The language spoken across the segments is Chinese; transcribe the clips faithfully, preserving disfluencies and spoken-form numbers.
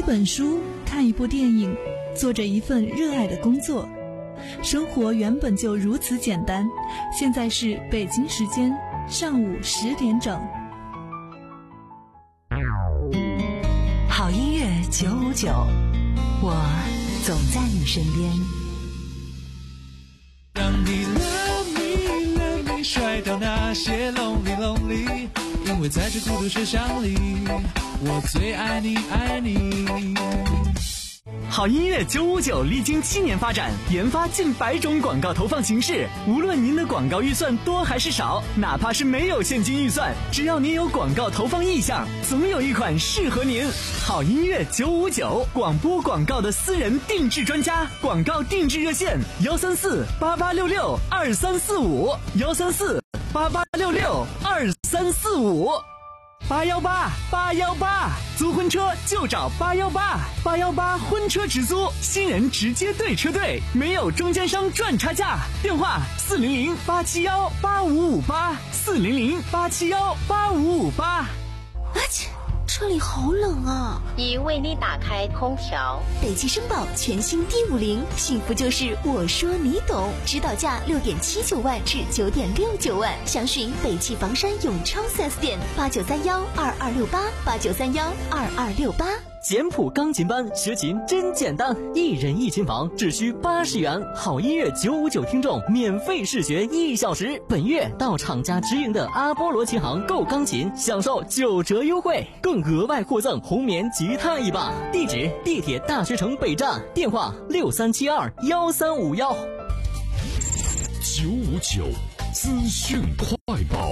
本书，看一部电影，做着一份热爱的工作。生活原本就如此简单。现在是北京时间上午十点整。 好音乐九五九，我总在你身边。 让你 love me love me 甩掉那些 lonely lonely， 因为在这孤独车厢里，我最爱你爱你。 好音乐九五九历经七年发展，研发近百种广告投放形式。无论您的广告预算多还是少，哪怕是没有现金预算，只要您有广告投放意向，总有一款适合您。好音乐九五九，广播广告的私人定制专家，广告定制热线幺三四八八六六二三四五幺三四八八六六二三四五。八幺八八幺八，租婚车就找八幺八，八幺八婚车直租，新人直接对车队，没有中间商赚差价。电话四零零八七幺八五五八，四零零八七幺八五五八。 啊切，这里好冷啊！ 已为你打开空调。 北汽声宝全新 D 五零，幸福就是我说你懂，指导价六点七九万至九点六九万，详询北汽房山永昌 四 S 店八九三幺二二六八八九三幺二二六八。 简谱钢琴班学琴真简单，一人一琴房只需八十元，好音乐九五九听众免费试学一小时。本月到厂家直营的阿波罗琴行购钢琴，享受九折优惠，更额外获赠红棉吉他一把。地址：地铁大学城北站，电话六三七二幺三五幺。 九五九资讯快报。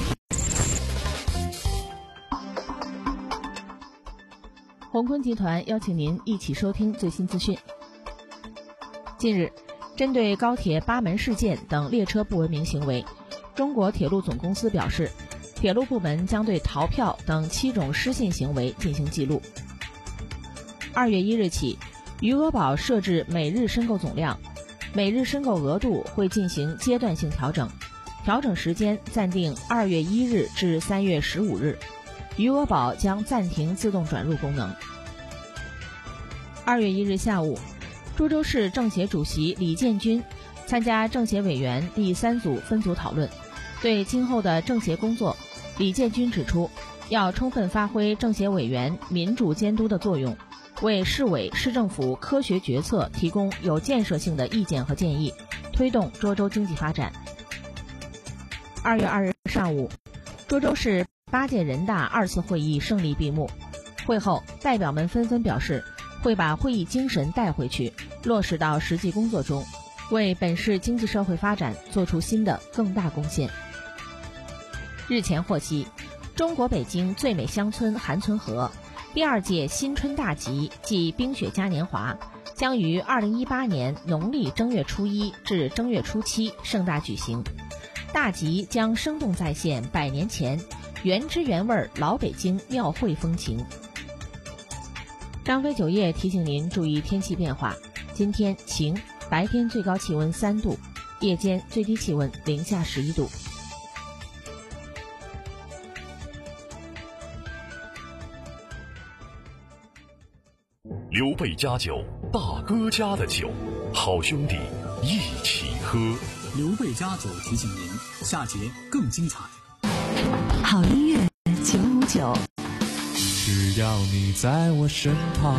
宏坤集团邀请您一起收听最新资讯。近日，针对高铁八门事件等列车不文明行为，中国铁路总公司表示，铁路部门将对逃票等七种失信行为进行记录。二月一日起，余额宝设置每日申购总量，每日申购额度会进行阶段性调整，调整时间暂定二月一日至三月十五日。余额宝将暂停自动转入功能。二月一日下午，株洲市政协主席李建军参加政协委员第三组分组讨论，对今后的政协工作，李建军指出，要充分发挥政协委员民主监督的作用，为市委市政府科学决策提供有建设性的意见和建议，推动涿州经济发展。二月二日上午，涿州市八届人大二次会议胜利闭幕。会后，代表们纷纷表示，会把会议精神带回去，落实到实际工作中，为本市经济社会发展做出新的更大贡献。日前获悉，中国北京最美乡村韩村河第二届新春大集暨冰雪嘉年华将于二零一八年农历正月初一至正月初七盛大举行。大集将生动再现百年前原汁原味老北京庙会风情。张飞酒业提醒您注意天气变化，今天晴，白天最高气温三度，夜间最低气温零下十一度。 刘备家酒，大哥家的酒，好兄弟一起喝。 刘备家酒提醒您，下节更精彩。 好音乐九五九， 只要你在我身旁。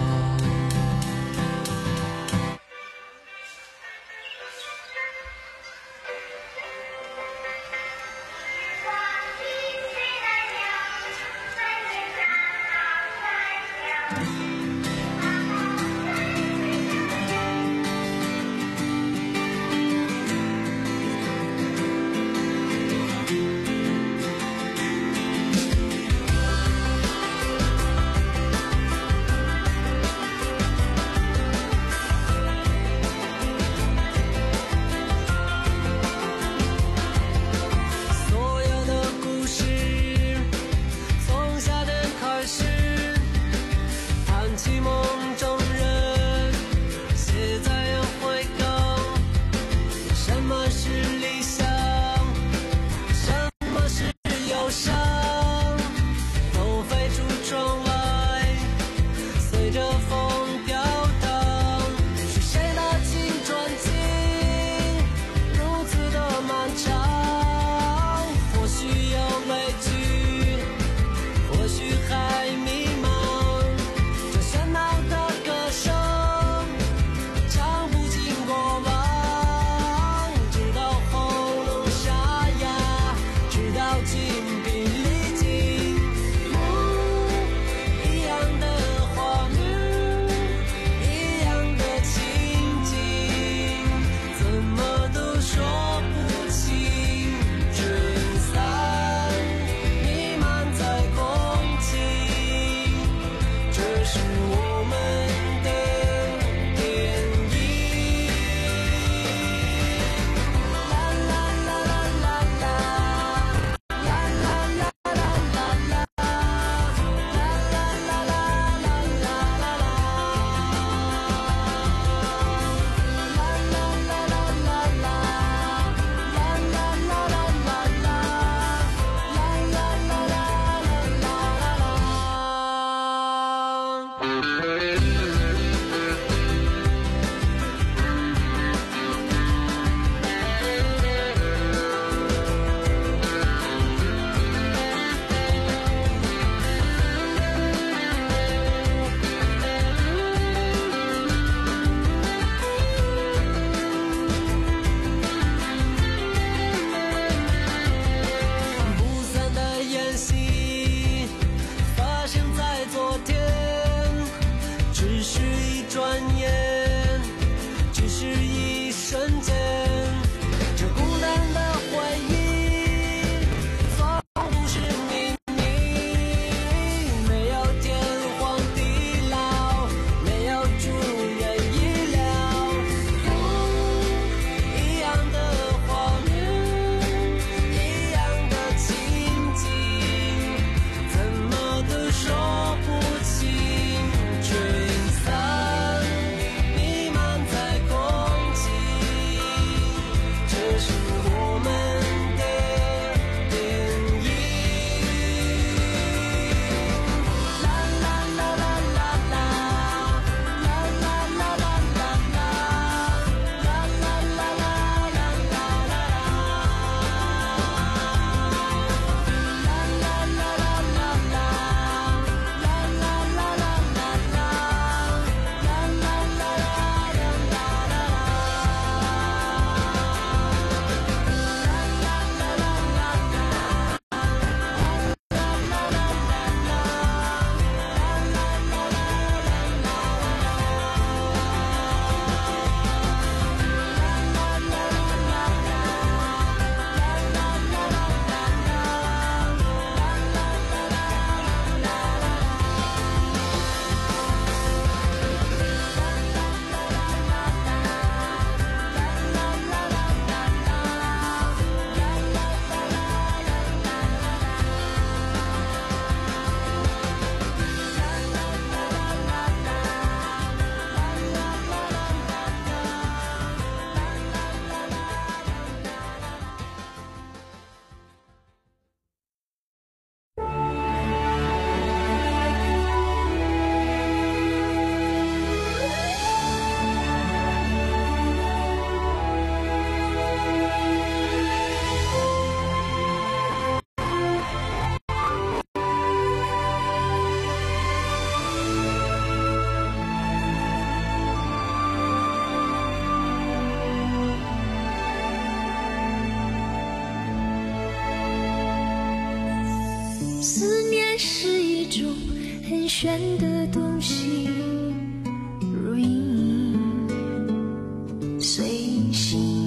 是一种很玄的东西，如影随形，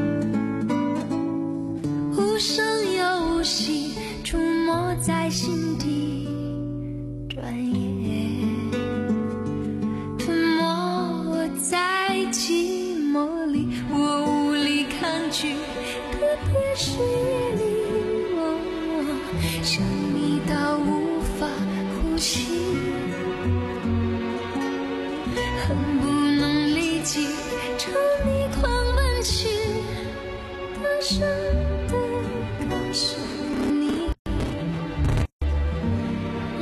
无声又无息，出没在心底，转眼吞没在寂寞里，我无力抗拒，特别是夜里，我想你到无法呼吸，恨不能立即朝你狂奔去，大声地告诉你，嗯，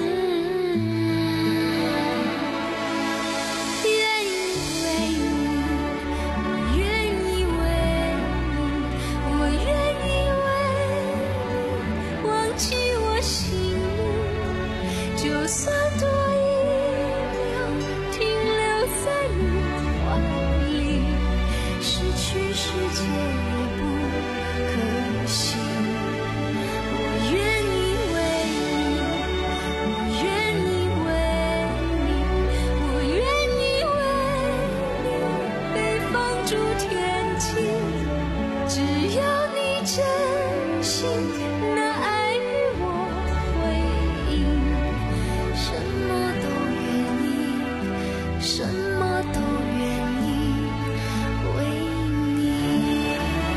愿意为你，我愿意为你，我愿意为你忘记我心里，就算多一秒停留在你怀里，失去世界也不可惜。我愿意为你，我愿意为你，我愿意为你被放逐天际，只要你真心那爱与我回应，什么都愿意，什么都愿意为你。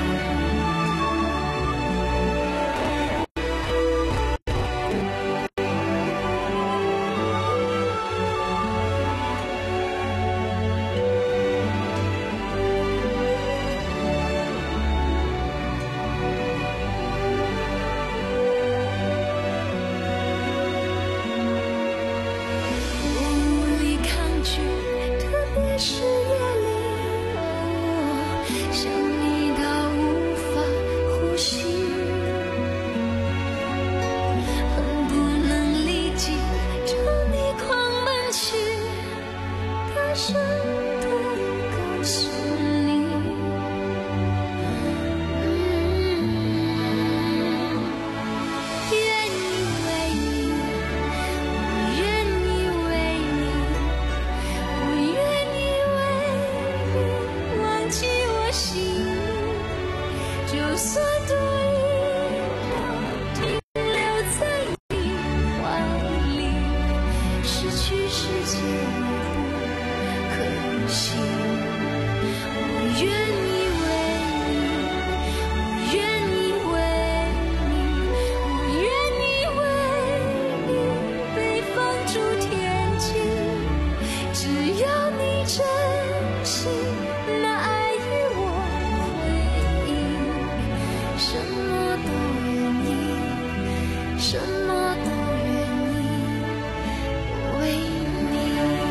无力抗拒，特别是夜里，哦，想你到无法呼吸，恨不能立即朝你狂奔去，大声地告诉你，嗯，愿意为你，我愿意为你，我愿意为你忘记我心里，就算多一秒停留在你怀里，失去世界也不可惜。我愿意为你，我愿意为你，我愿意为你被放逐天际，只要你真心那爱与我回应，什么都愿意，什么都愿意为你。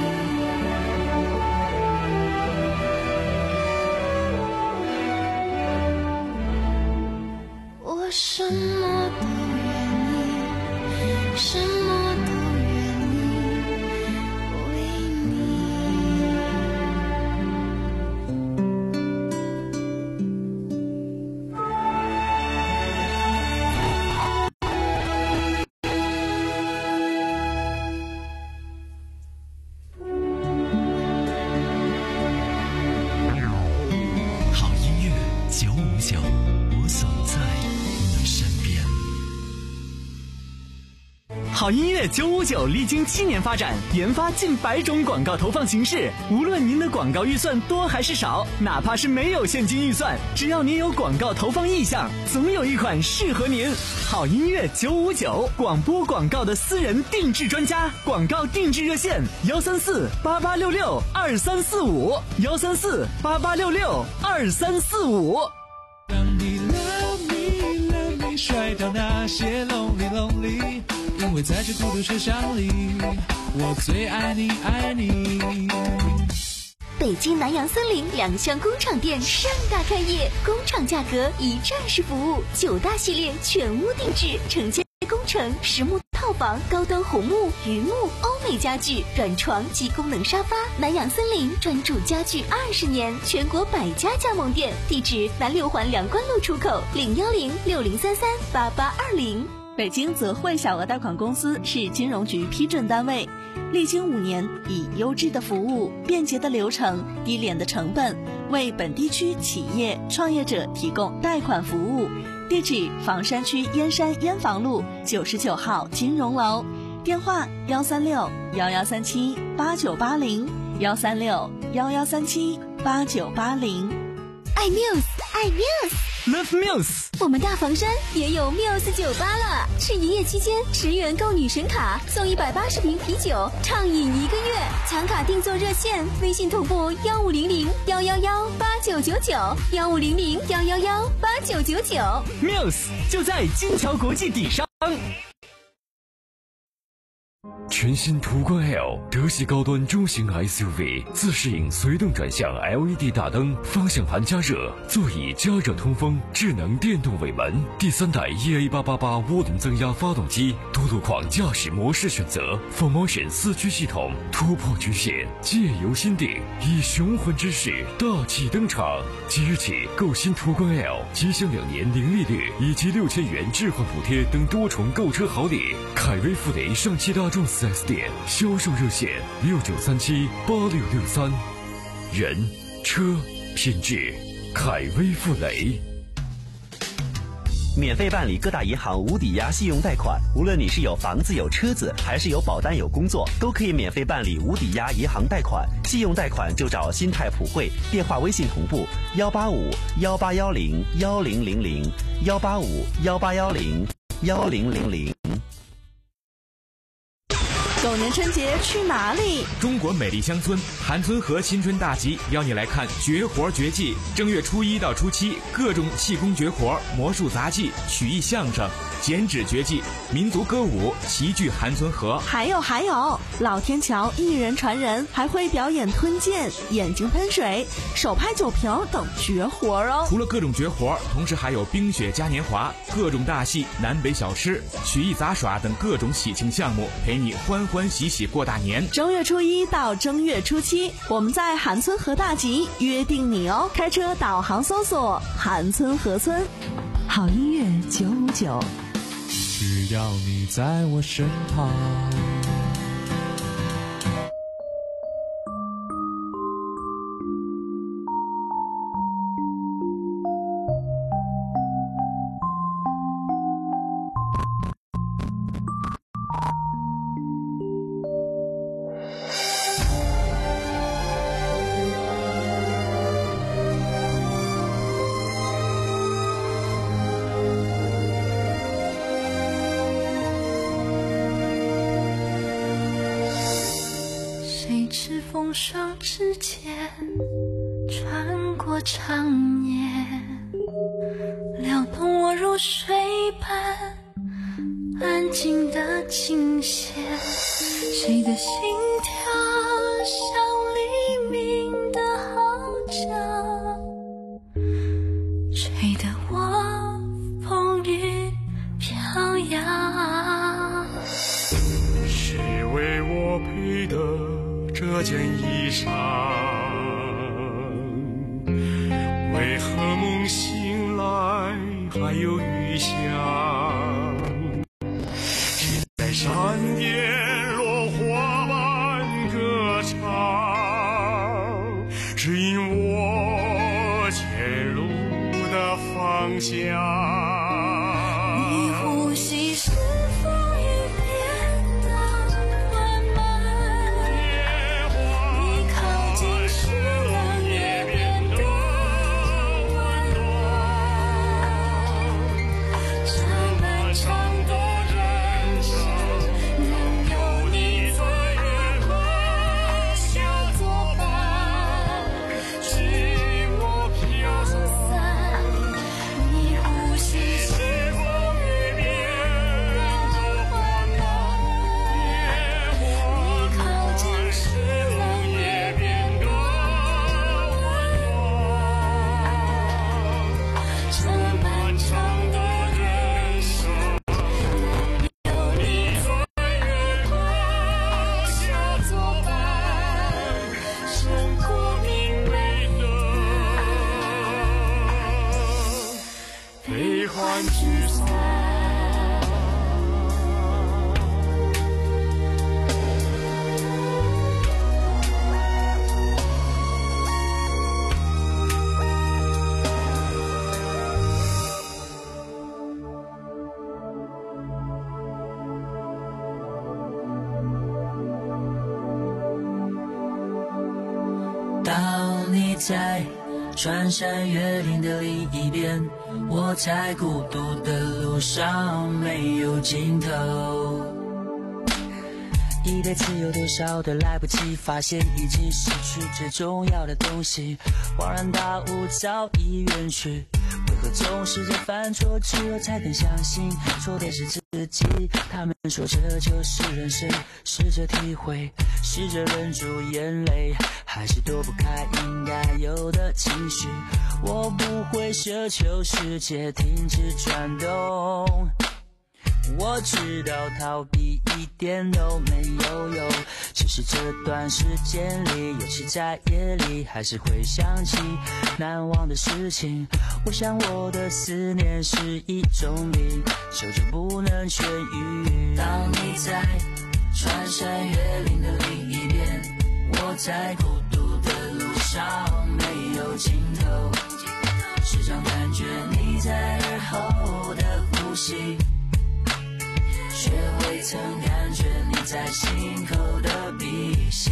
我什么都愿意，什么都愿意为你。 好音乐九五九，我总在你身边。 好音乐九五九历经七年发展，研发近百种广告投放形式。无论您的广告预算多还是少，哪怕是没有现金预算，只要您有广告投放意向，总有一款适合您。好音乐九五九，广播广告的私人定制专家，广告定制热线：幺三四八八六六二三四五，幺三四八八六六二三四五。 让你 love me love me 甩掉那些 lonely lonely， 因为在这孤独车厢里，我最爱你爱你。 北京南洋森林两厢工厂店盛大开业，工厂价格一站式服务，九大系列全屋定制，承接工程实木套房、高端红木、榆木、欧美家具、软床及功能沙发。南洋森林专注家具二十年，全国百家加盟店，地址南六环梁关路出口，零幺零六零三三八八二零。 北京泽汇小额贷款公司是金融局批准单位，历经五年，以优质的服务、便捷的流程、低廉的成本，为本地区企业创业者提供贷款服务。地址：房山区燕山燕房路九十九号金融楼，电话：幺三六幺幺三七八九八零，幺三六幺幺三七八九八零。 爱 Muse， 爱 Muse，Love Muse。 我们大房山也有 Muse 酒吧了，是营业期间十元购女神卡送一百八十瓶啤酒，畅饮一个月。抢卡订座热线：微信同步幺五零零幺幺幺八九九九，幺五零零幺幺幺八九九九。 Muse 就在金桥国际底商。 全新途观 L 德系高端中型 S U V， 自适应随动转向 L E D 大灯，方向盘加热，座椅加热通风，智能电动尾门，第三代 E A 八八八涡轮增压发动机，多路况驾驶模式选择 ，four motion 四驱系统，突破局限，借由心定，以雄浑之势大气登场。即日起购新途观 L， 即享两年零利率以及六千元置换补贴等多重购车好礼。凯威富雷上汽大众四 S 店销售热线六九三七八六六三，人车品质，凯威富雷。 免费办理各大银行无抵押信用贷款，无论你是有房子有车子，还是有保单有工作，都可以免费办理无抵押银行贷款。信用贷款就找新泰普惠，电话微信同步幺八五幺八幺零幺零零零幺八五幺八幺零幺零零零。 狗年春节去哪里？ 中国美丽乡村韩村河新春大集邀你来看绝活绝技。正月初一到初七，各种气功绝活、魔术杂技、曲艺相声、剪纸绝技、民族歌舞齐聚韩村河。 还有还有，老天桥一人传人，还会表演吞剑、眼睛喷水、手拍酒瓶等绝活哦。 除了各种绝活，同时还有冰雪嘉年华、各种大戏、南北小吃、曲艺杂耍等各种喜庆项目，陪你欢欢喜喜过大年。 正月初一到正月初七，我们在韩村河大集约定你哦。开车导航搜索韩村河村。 好音乐九五九， 只要你在我身旁。 风霜之间穿过长夜，撩动我入睡般安静的琴弦，谁的心跳像黎明的号角，吹得我风雨飘摇。 是为我配的这件衣裳，为何梦醒来还有余香？谁在山巅落花般歌唱，指引我前路的方向。 你呼吸是否已变得缓慢？你靠近时冷也变得温暖。这漫长的人生，能有你在月光下作伴，寂寞飘散。你呼吸是否已变得缓慢？你靠近时冷也变得温暖。这漫长的人生，能有你在月光下作伴，胜过明媚的悲欢聚散。 当你在穿山越岭的另一边，我在孤独的路上没有尽头。一辈子有多少的来不及，发现已经失去最重要的东西，恍然大悟早已远去。为何总是在犯错之后才更相信错的是自己？他们说这就是人生，试着体会，试着忍住眼泪，还是躲不开应该有的情绪。我不会奢求世界停止转动，我知道逃避一点都没有用，只是这段时间里，尤其在夜里，还是会想起难忘的事情。我想我的思念是一种病，久久不能痊愈。当你在穿山越岭的另一边，我在孤独的路上没有尽头，时常感觉你在耳后的呼吸，却未曾感觉你在心口的鼻息。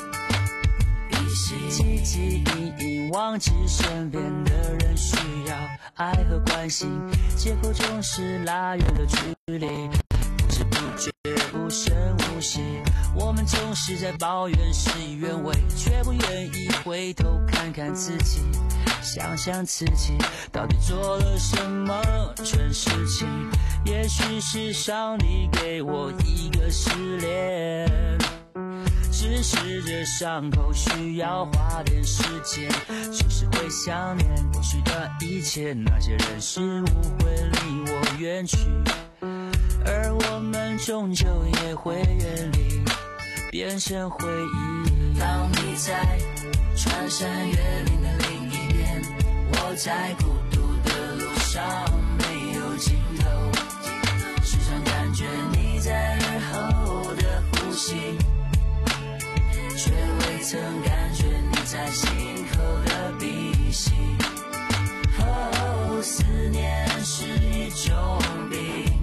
汲汲营营忘记身边的人需要爱和关心，借口总是拉远了距离，不知不觉无声无息。我们总是在抱怨事与愿违，却不愿意回头看看自己，想想自己到底做了什么蠢事情。也许是上帝给我一个试炼，只是这伤口需要花点时间，就是会想念过去的一切，那些人事物会离我远去，而我们终究也会远离，变成回忆。当你在穿山越岭的另一边，我在孤独的路上没有尽头，时常感觉你在耳后的呼吸，却未曾感觉你在心口的鼻息。哦，思念是一种病，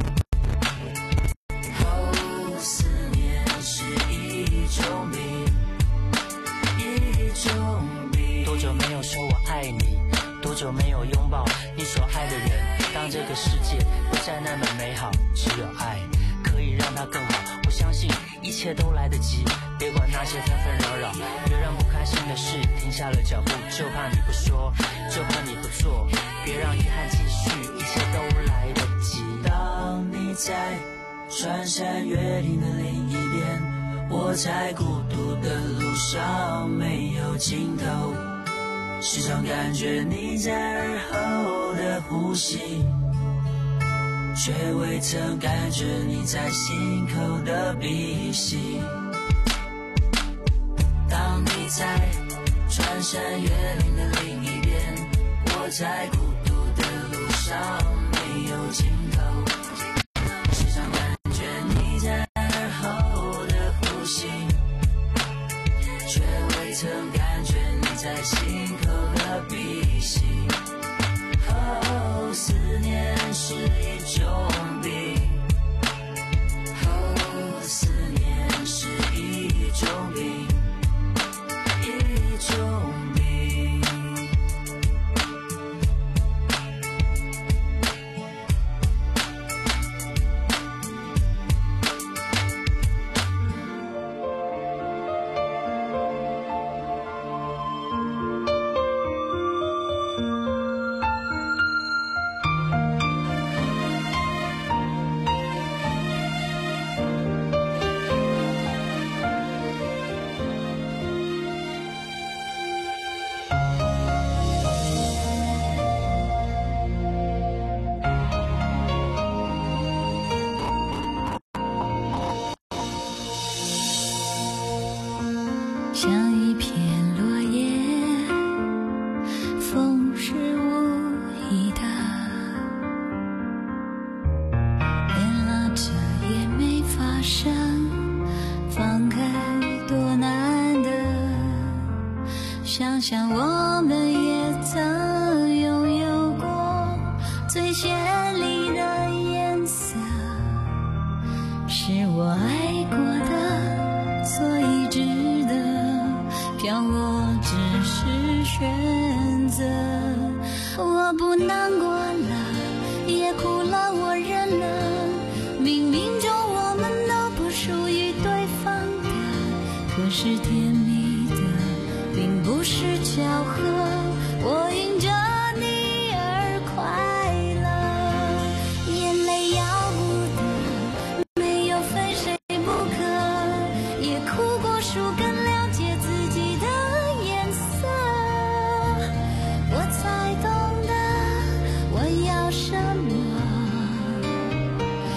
哦，思念是一种病，一种病。多久没有说我爱你？多久没有拥抱你所爱的人？当这个世界不再那么美好，只有爱可以让它更好。我相信一切都来得及，别管那些纷纷扰扰，别让不开心的事停下了脚步，就怕你不说，就怕你不做，别让遗憾继续，一切都来得及。当你在穿山越岭的另一边，我在孤独的路上没有尽头，时常感觉你在耳后的呼吸，却未曾感觉你在心口的鼻息。当你在穿山越岭的另一边，我在孤独的路上没有尽头，时常感觉你在耳后的呼吸，却未曾感觉你在心口的鼻息。哦，思念是一种病，哦，思念是一种病，一种病。 像一片落叶，风是无意的，连拉扯也没发生，放开多难得。想想我们也曾拥有过最绚丽的颜色，是我爱过的，所以值得飘落，只是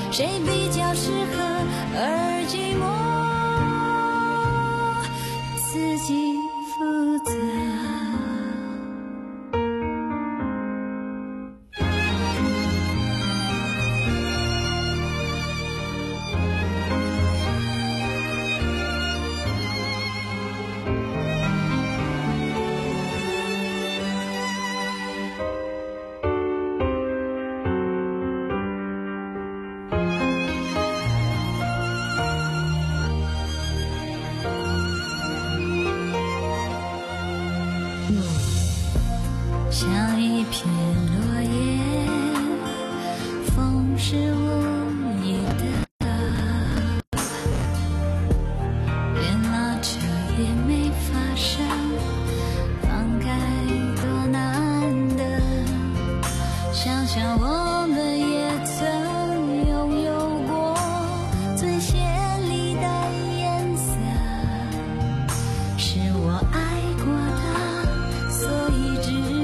谁比较适合而寂寞，自己负责。像一片落叶，风是无意的，连拉扯也没法上，放开多难得。想想我们也曾拥有过最绚丽的颜色，是我爱过的，所以只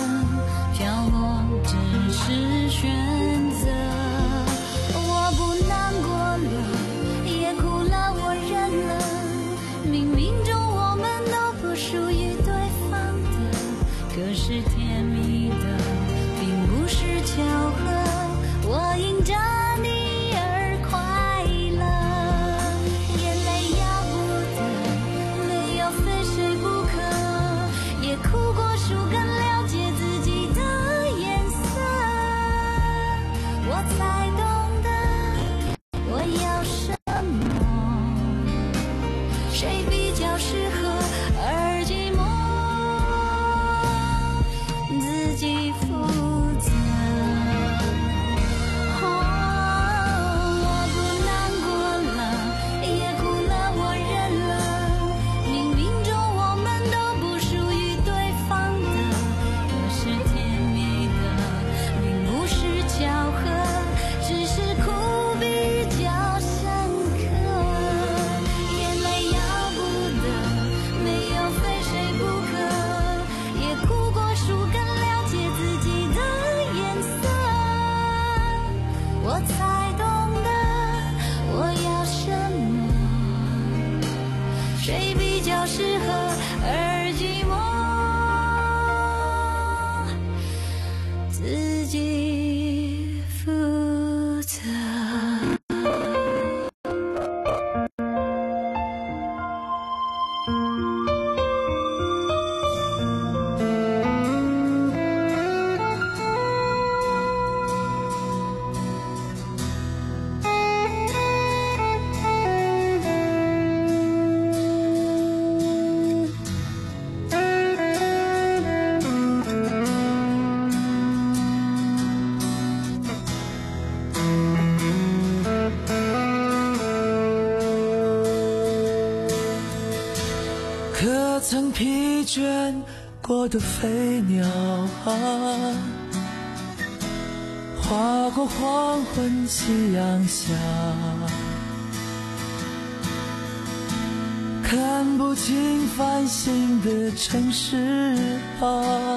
是选择，我不难过了，也哭了，我忍了。冥冥中我们都不属于对方的，可是甜蜜的并不是巧合，我因着你而快乐。眼泪要不得，没有非谁不可，也哭过树更了解自己的我才懂得我要什么，谁比较适合而寂寞，自己负责。哦，我不难过了，也哭了，我忍了。冥冥中我们都不属于对方的，可是甜蜜的并不是巧合。只是哭比较深刻，眼泪要不得，没有非谁不可，也哭过树更了解自己的颜色，我才懂得我要什么，谁比较适合而寂寞，自己负责。 可曾疲倦过的飞鸟啊，划过黄昏夕阳下，看不清繁星的城市啊，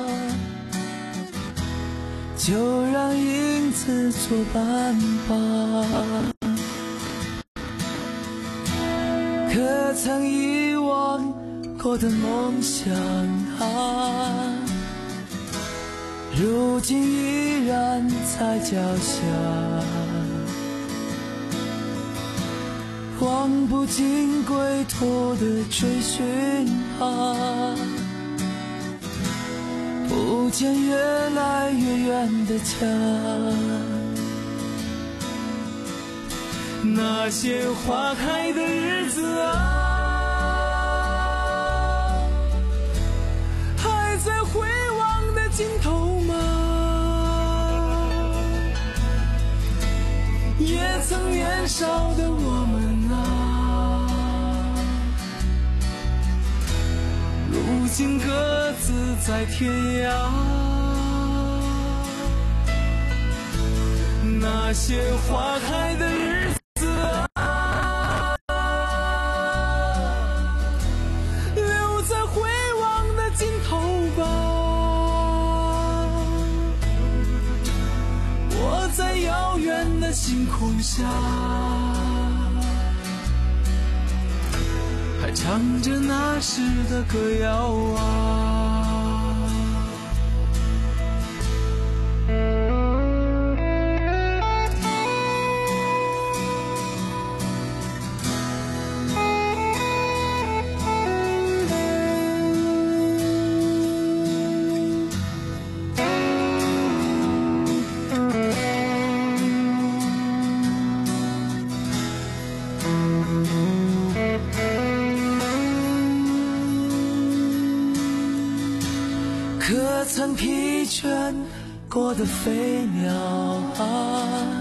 就让影子作伴吧。可曾遗忘过的梦想啊，如今依然在脚下，望不尽归途的追寻啊，不见越来越远的家。那些花开的日子啊，在回望的尽头吗？也曾年少的我们啊，如今各自在天涯。那些花开的日子啊，留在回望的尽头吧。我在遥远的星空下，还唱着那时的歌谣啊。可曾疲倦过的飞鸟啊，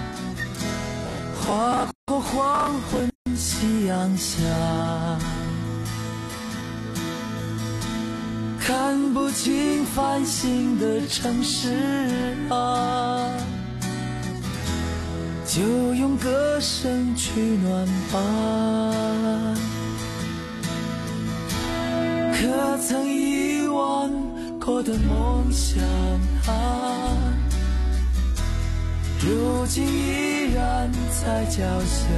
划过黄昏夕阳下，看不清繁星的城市啊，就用歌声取暖吧。可曾遗忘过的梦想啊，如今依然在脚下，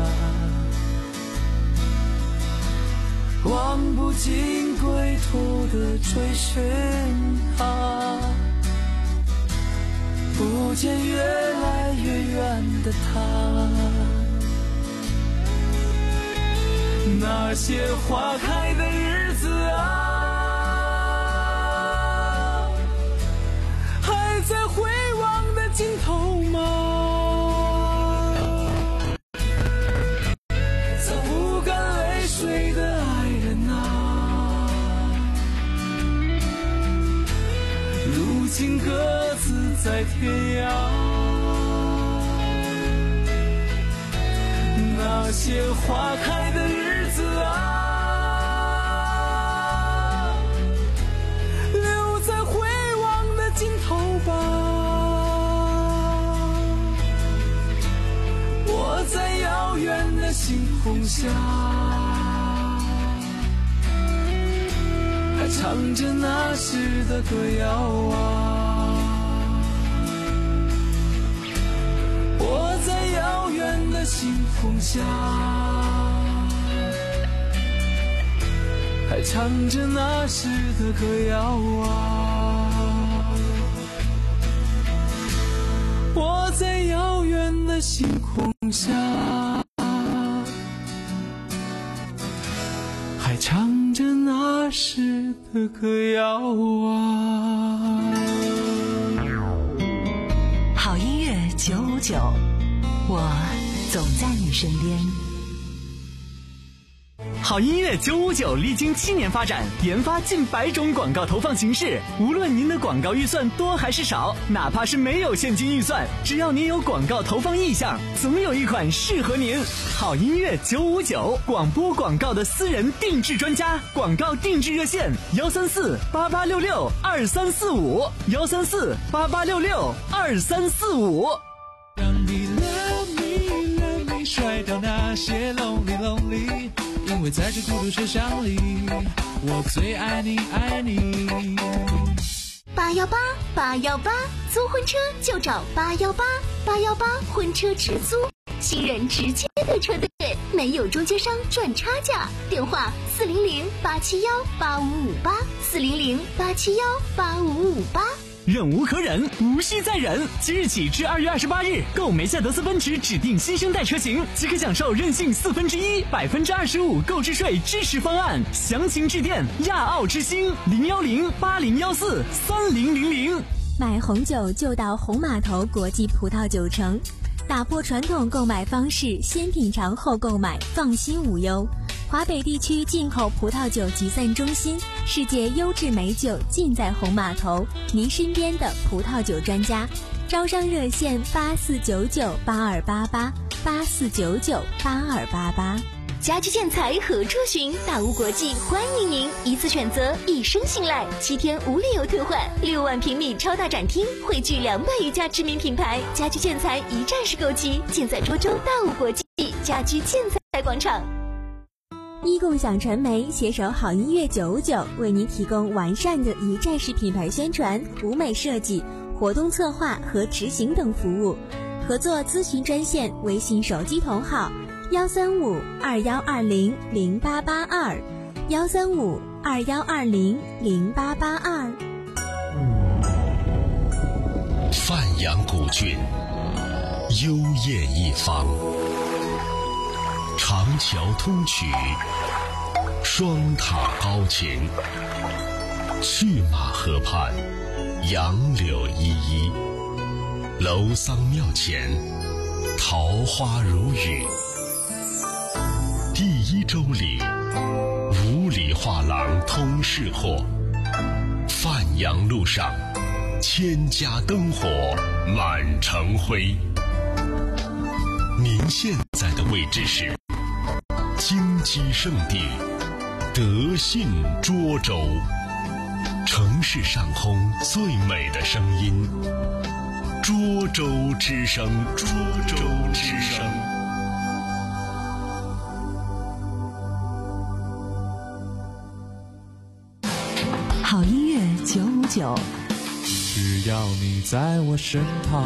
望不尽归途的追寻啊，不见越来越远的他。那些花开的日子啊，还在回望的尽头吗？曾不甘泪水的爱人啊，如今各自在天涯。那些花开的日子啊，留在回望的尽头吧。我在遥远的星空下，还唱着那时的歌谣啊。我在遥远的星空下，还唱着那时的歌谣啊。我在遥远的星空下，还唱着那时的歌谣啊。 好音乐九五九，我总在你身边。 好音乐九五九历经七年发展，研发近百种广告投放形式。无论您的广告预算多还是少，哪怕是没有现金预算，只要您有广告投放意向，总有一款适合您。好音乐九五九，广播广告的私人定制专家，广告定制热线：幺三四八八六六二三四五，幺三四八八六六二三四五。 让你 love me love me 甩掉那些 lonely lonely， 因为在这孤独车厢里，我最爱你爱你。 八幺八八幺八，租婚车就找八幺八八幺八婚车直租，信任直接的车队，没有中间商赚差价。电话四零零八七幺八五五八，四零零八七幺八五五八。 忍无可忍，无需再忍。即日起至二月二十八日，购梅赛德斯奔驰指定新生代车型，即可享受任性四分之一、百分之二十五购置税支持方案。详情致电亚奥之星零幺零八零幺四三零零零。 买红酒就到红码头国际葡萄酒城，打破传统购买方式，先品尝后购买，放心无忧。华北地区进口葡萄酒集散中心，世界优质美酒尽在红码头，您身边的葡萄酒专家。招商热线八四九九八二八八八四九九八二八八。 家居建材何处寻？大屋国际欢迎您，一次选择，一生信赖，七天无理由退换，六万平米超大展厅，汇聚两百余家知名品牌，家居建材一站式购齐，尽在涿州大屋国际家居建材广场。 一共享传媒携手好音乐九五九，为您提供完善的一站式品牌宣传、舞美设计、活动策划和执行等服务。 合作咨询专线微信手机同号幺三五二幺二零零八八二幺三五二幺二零零八八二。 范阳古郡，幽艳一方，长桥通衢，双塔高擎，去马河畔，杨柳依依，楼桑庙前，桃花如雨。第一周里，五里画廊通市货，范阳路上，千家灯火满城辉。您现在的位置是金鸡圣地德信涿州，城市上空最美的声音，涿州之声，涿州之声。 好音乐九五九， 只要你在我身旁。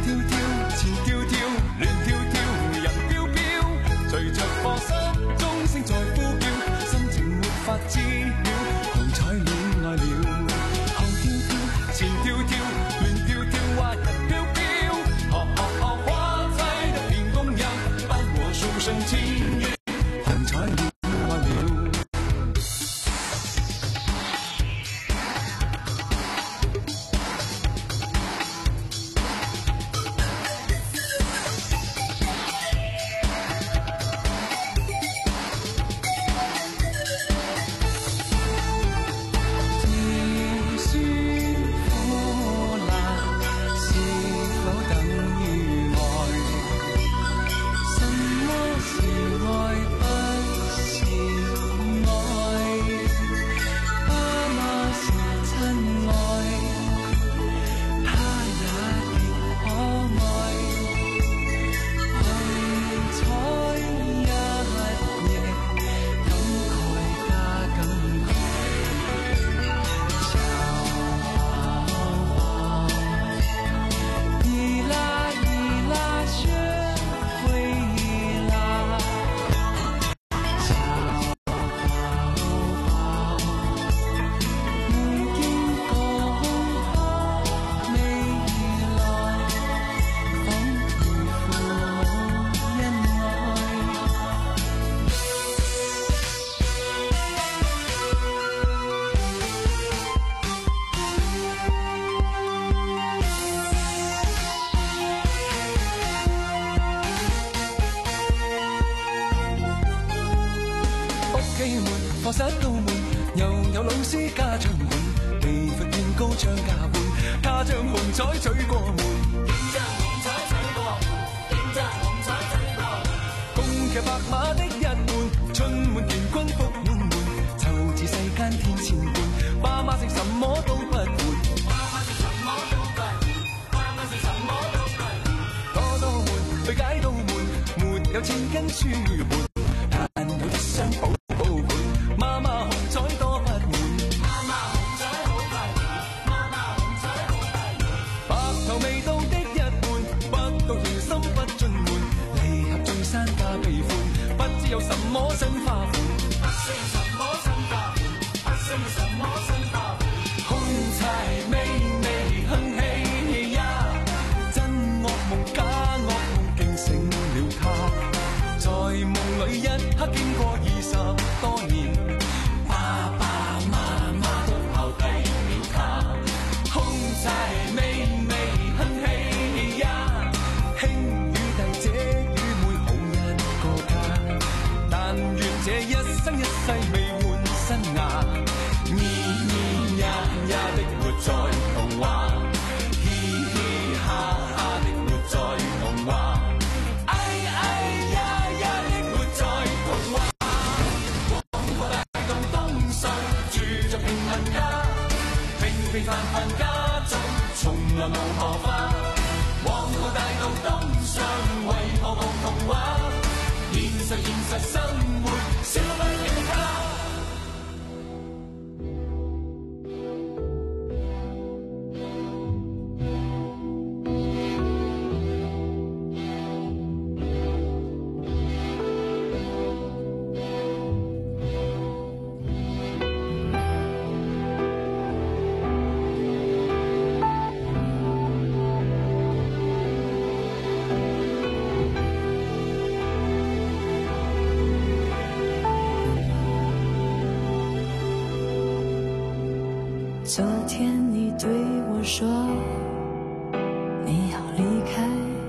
隨着課室鐘記們課室到滿，又有老師家長們，地佛願高唱架換，家長紅彩取過門，點將紅彩取過門，點將紅彩取過門，宮騎白馬的一門，春滿乾坤福滿滿，就似世間天千般，爸媽食什麼都不換，爸媽食什麼都不換，爸媽食什麼都不換，多多門去解到門，沒有錢跟書本。有什麼新花款？不識什麼新花款，不識什麼新花款。空柴微微哼氣呀，真惡夢假惡夢驚醒了他。在夢裏一刻經過二十多年，爸爸媽媽都拋低了他。空柴微微哼氣呀，兄與弟姐與妹好一個家。但願這一生一世未換新牙，咿咿呀呀的活在童話，嘻嘻哈哈的活在童話，哎哎呀呀的活在童話。黃河大道東上住着平民家，平平凡凡家中從來無荷花。黃河大道東上為何無童話？現實現實生活少不了他。 昨天你对我说你要离开，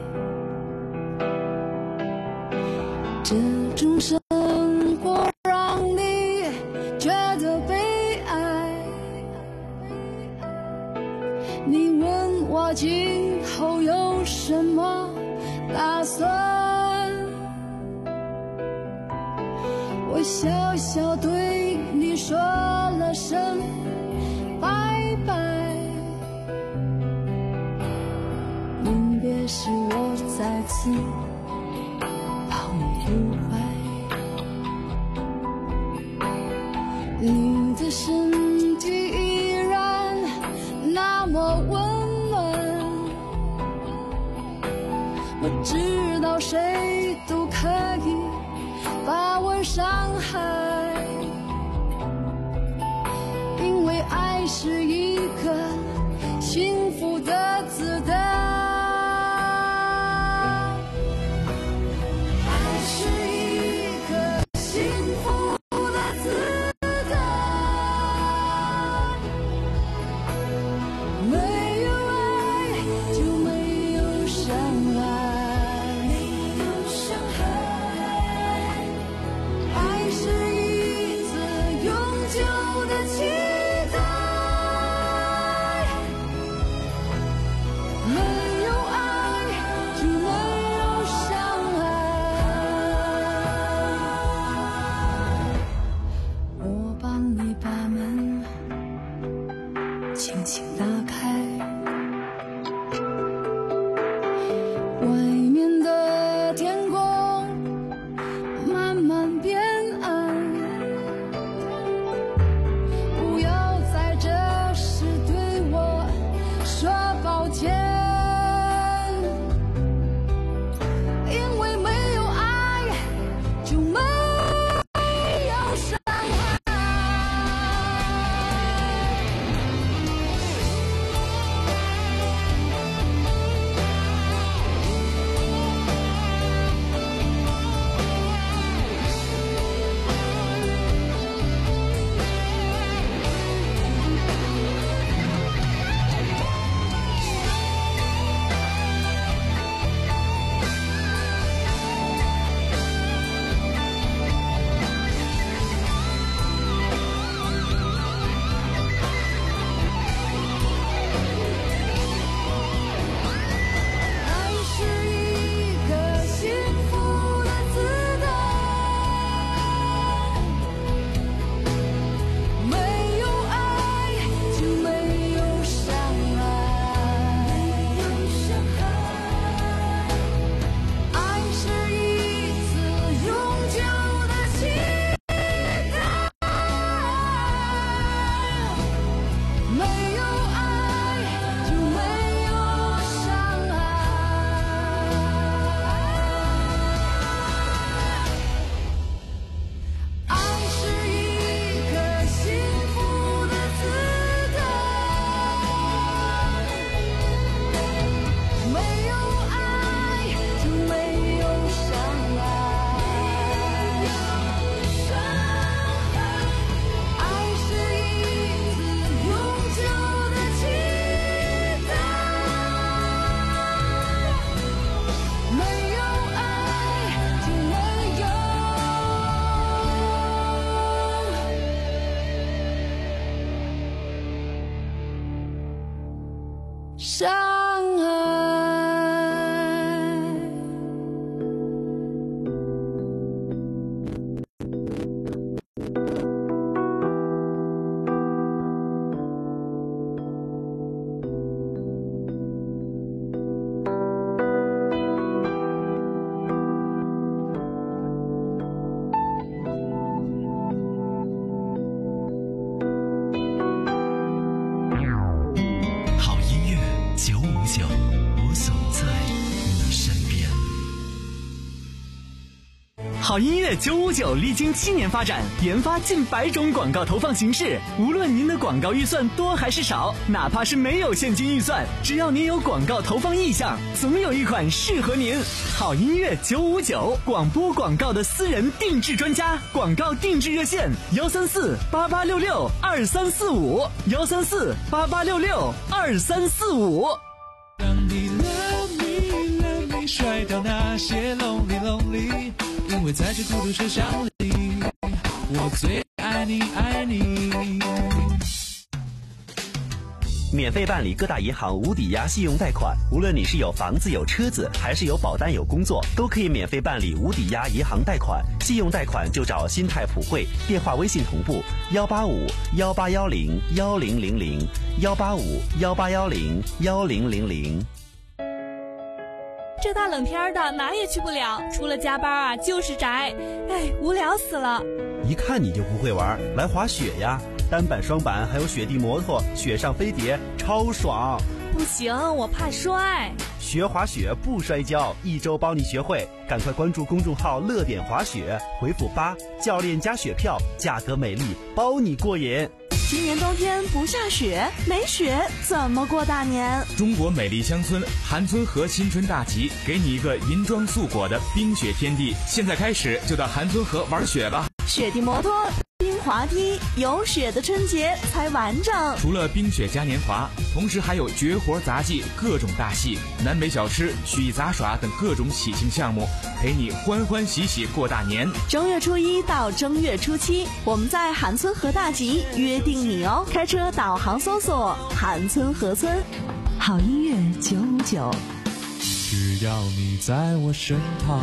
这种生活让你觉得悲哀。你问我今后有什么打算，我笑笑对你说了声拜拜，临别时我再次抱你入怀，你的身体依然那么温暖，我知道谁都可以把我伤害，因为爱是一个幸福的子弹，爱是一个幸福的子弹，没有爱就没有伤害，没有伤害，爱是一次永久的期待。没伤害。 好音乐九五九历经七年发展，研发近百种广告投放形式。无论您的广告预算多还是少，哪怕是没有现金预算，只要您有广告投放意向，总有一款适合您。好音乐九五九，广播广告的私人定制专家，广告定制热线：幺三四八八六六二三四五，幺三四八八六六二三四五。 让你 love me love me 甩掉那些 lonely lonely， 因为在这孤独车厢里，我最爱你爱你。 免费办理各大银行无抵押信用贷款，无论你是有房子有车子，还是有保单有工作，都可以免费办理无抵押银行贷款。信用贷款就找新泰普惠，电话微信同步幺八五幺八幺零幺零零零幺八五幺八幺零幺零零零。 这大冷天的哪也去不了，除了加班啊就是宅，哎，无聊死了。 一看你就不会玩，来滑雪呀！单板、双板还有雪地摩托，雪上飞碟，超爽！ 不行，我怕摔。 学滑雪不摔跤，一周帮你学会。赶快关注公众号“乐点滑雪”，回复八，教练加雪票，价格美丽，包你过瘾。 今年冬天不下雪，没雪怎么过大年？ 中国美丽乡村韩村河新春大集，给你一个银装素裹的冰雪天地。现在开始就到韩村河玩雪吧！ 雪地摩托、冰滑梯，有雪的春节才完整。 除了冰雪嘉年华，同时还有绝活杂技、各种大戏、南北小吃、曲艺杂耍等各种喜庆项目，陪你欢欢喜喜过大年。 正月初一到正月初七，我们在韩村河大集约定你哦！开车导航搜索韩村河村。 好音乐九五九， 只要你在我身旁。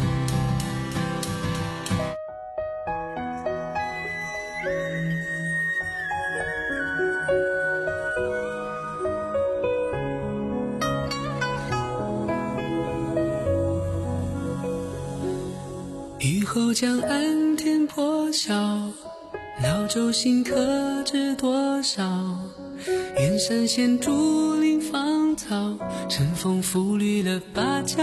雨后江岸天破晓，老舟新客知多少？远山现竹林芳草，晨风拂绿了芭蕉。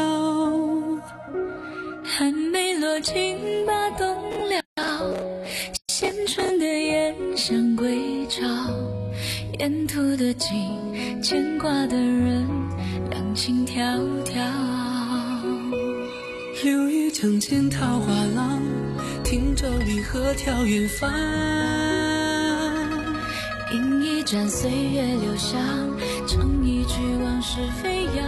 还没落尽把冬了，衔春的燕想归巢。沿途的景，牵挂的人，两情迢迢。 柳叶江间桃花浪，听舟离合眺远方。 饮一盏岁月留香，唱一句往事飞扬。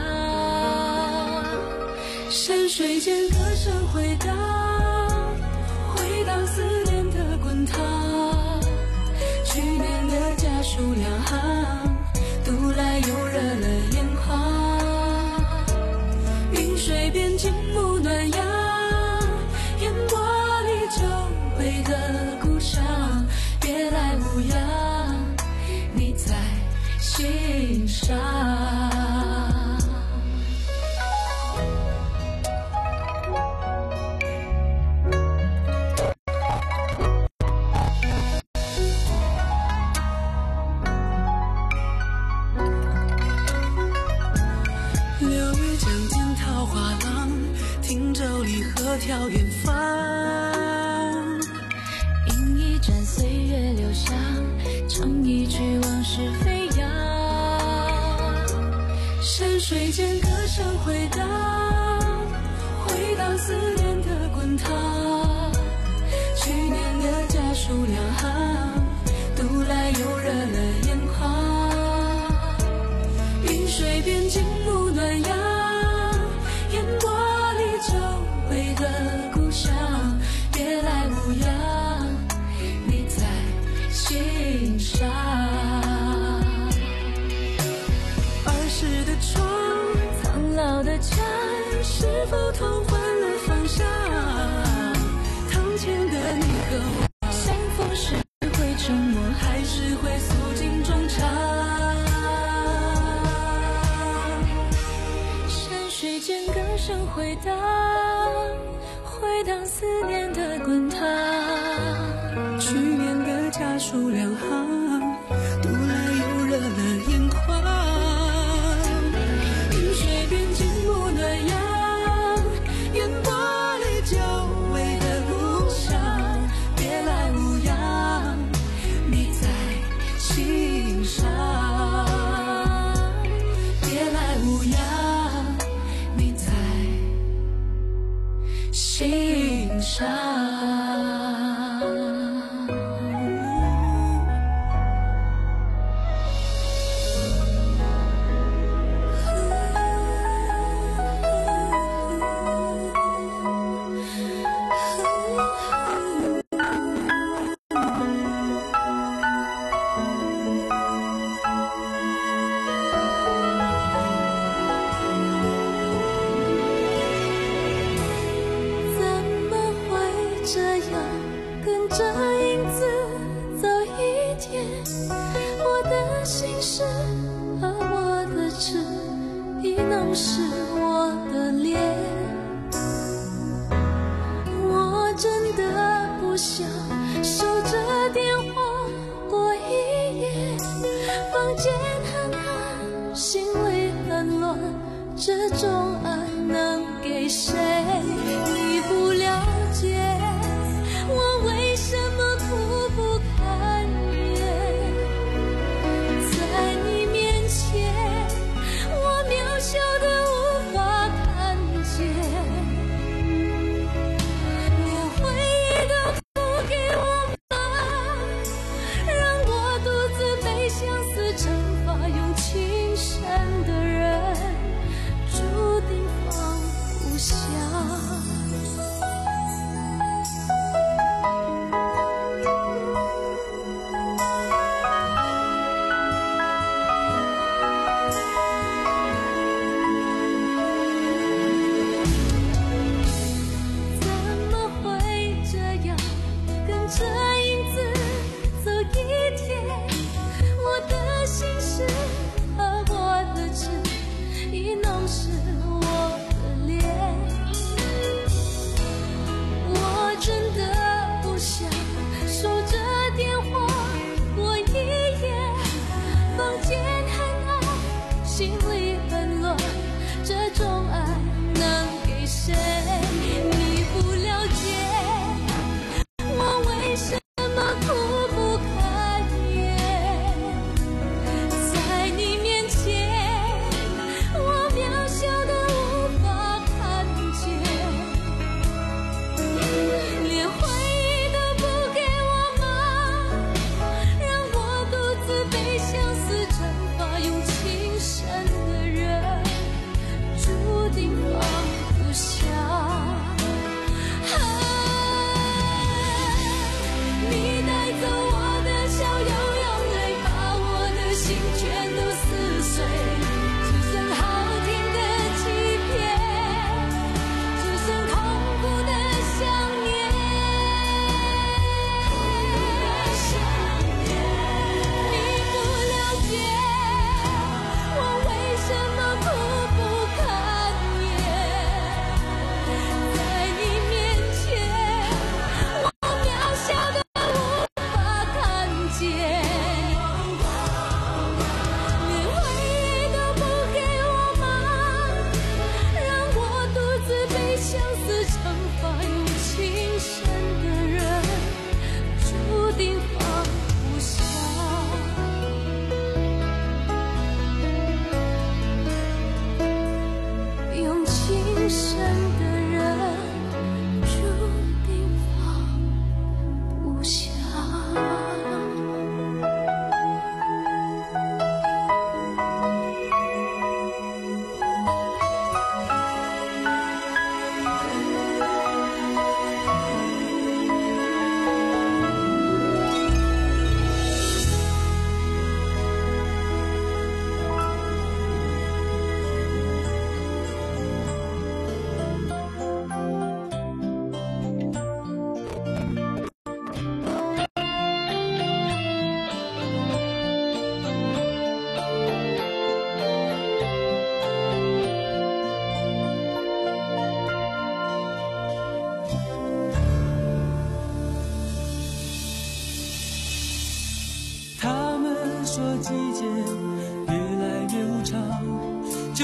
山水间歌声回荡，回荡思念的滚烫。去年的家书两行，读来又热了眼眶。云水边静沐暖阳，烟波里久违的故乡，别来无恙，你在心上。眺远方， 饮一盏岁月留香，唱一句往事飞扬。 山水间歌声回荡，回荡思念的滚烫。去年的家书两行，读来又热了眼眶。云水边静沐暖阳，烟波里久违的故乡，别来无恙，你在心上。儿时否同换了方向？堂前的你和我，相逢时会沉默，还是会诉尽衷肠？山水间歌声回荡，回荡思念的滚烫。去年的家书两行，读来又热了眼眶。雨水边静沐暖阳，烟波里久违的路上，别来无恙，你在心上。别来无恙，你在心上。是我的脸，我真的不想守着电话过一夜。房间很暗，心里很乱，这种爱能给谁？你不了解我为什么苦不堪言，在你面前我渺小的无法看见，连回忆都不给我吗？让我独自被相思惩罚，用情深的人注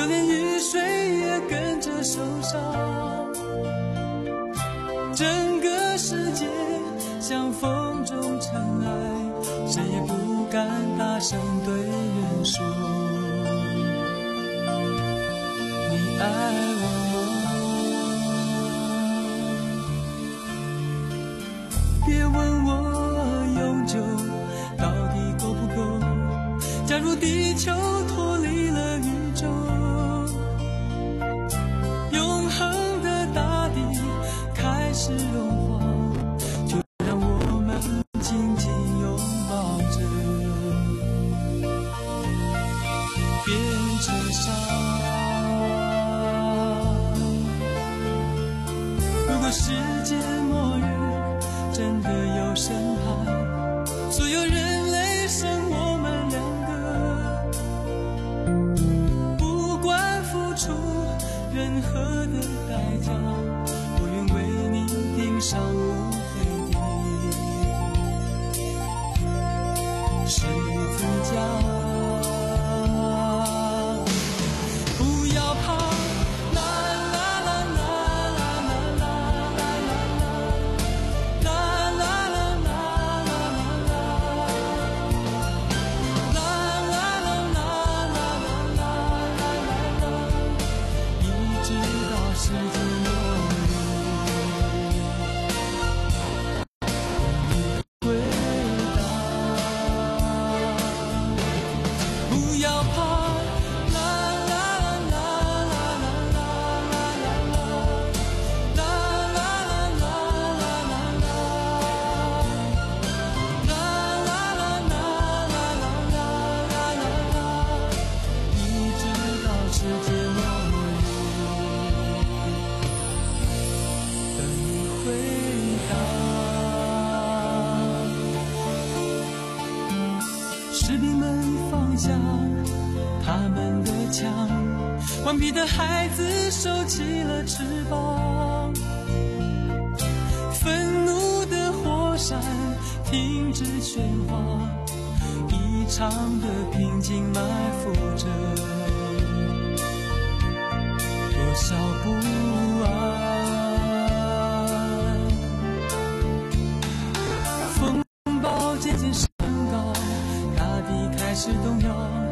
就连雨水也跟着受伤。整个世界像风中尘埃，谁也不敢大声对人说你爱我吗？别问我永久到底够不够，假如地球脱离了宇宙，永恒的大地开始融化，就让我们紧紧拥抱着，变成沙。如果世界末日真的有审判，所有人类剩我们两个，不管付出任何的代价，我愿为你钉上无悔的十字架。不要怕，啦啦啦啦啦啦啦啦啦啦啦啦啦啦啦啦，一直到世界末日，回答。不要怕，啦啦啦啦啦啦啦啦啦啦啦啦啦啦，一直到世界末日，等你回答。士兵们放下他们的枪，顽皮的孩子收起了翅膀，愤怒的火山停止喧哗，异常的平静埋伏着多少不安。风暴渐渐升高，大地开始动摇，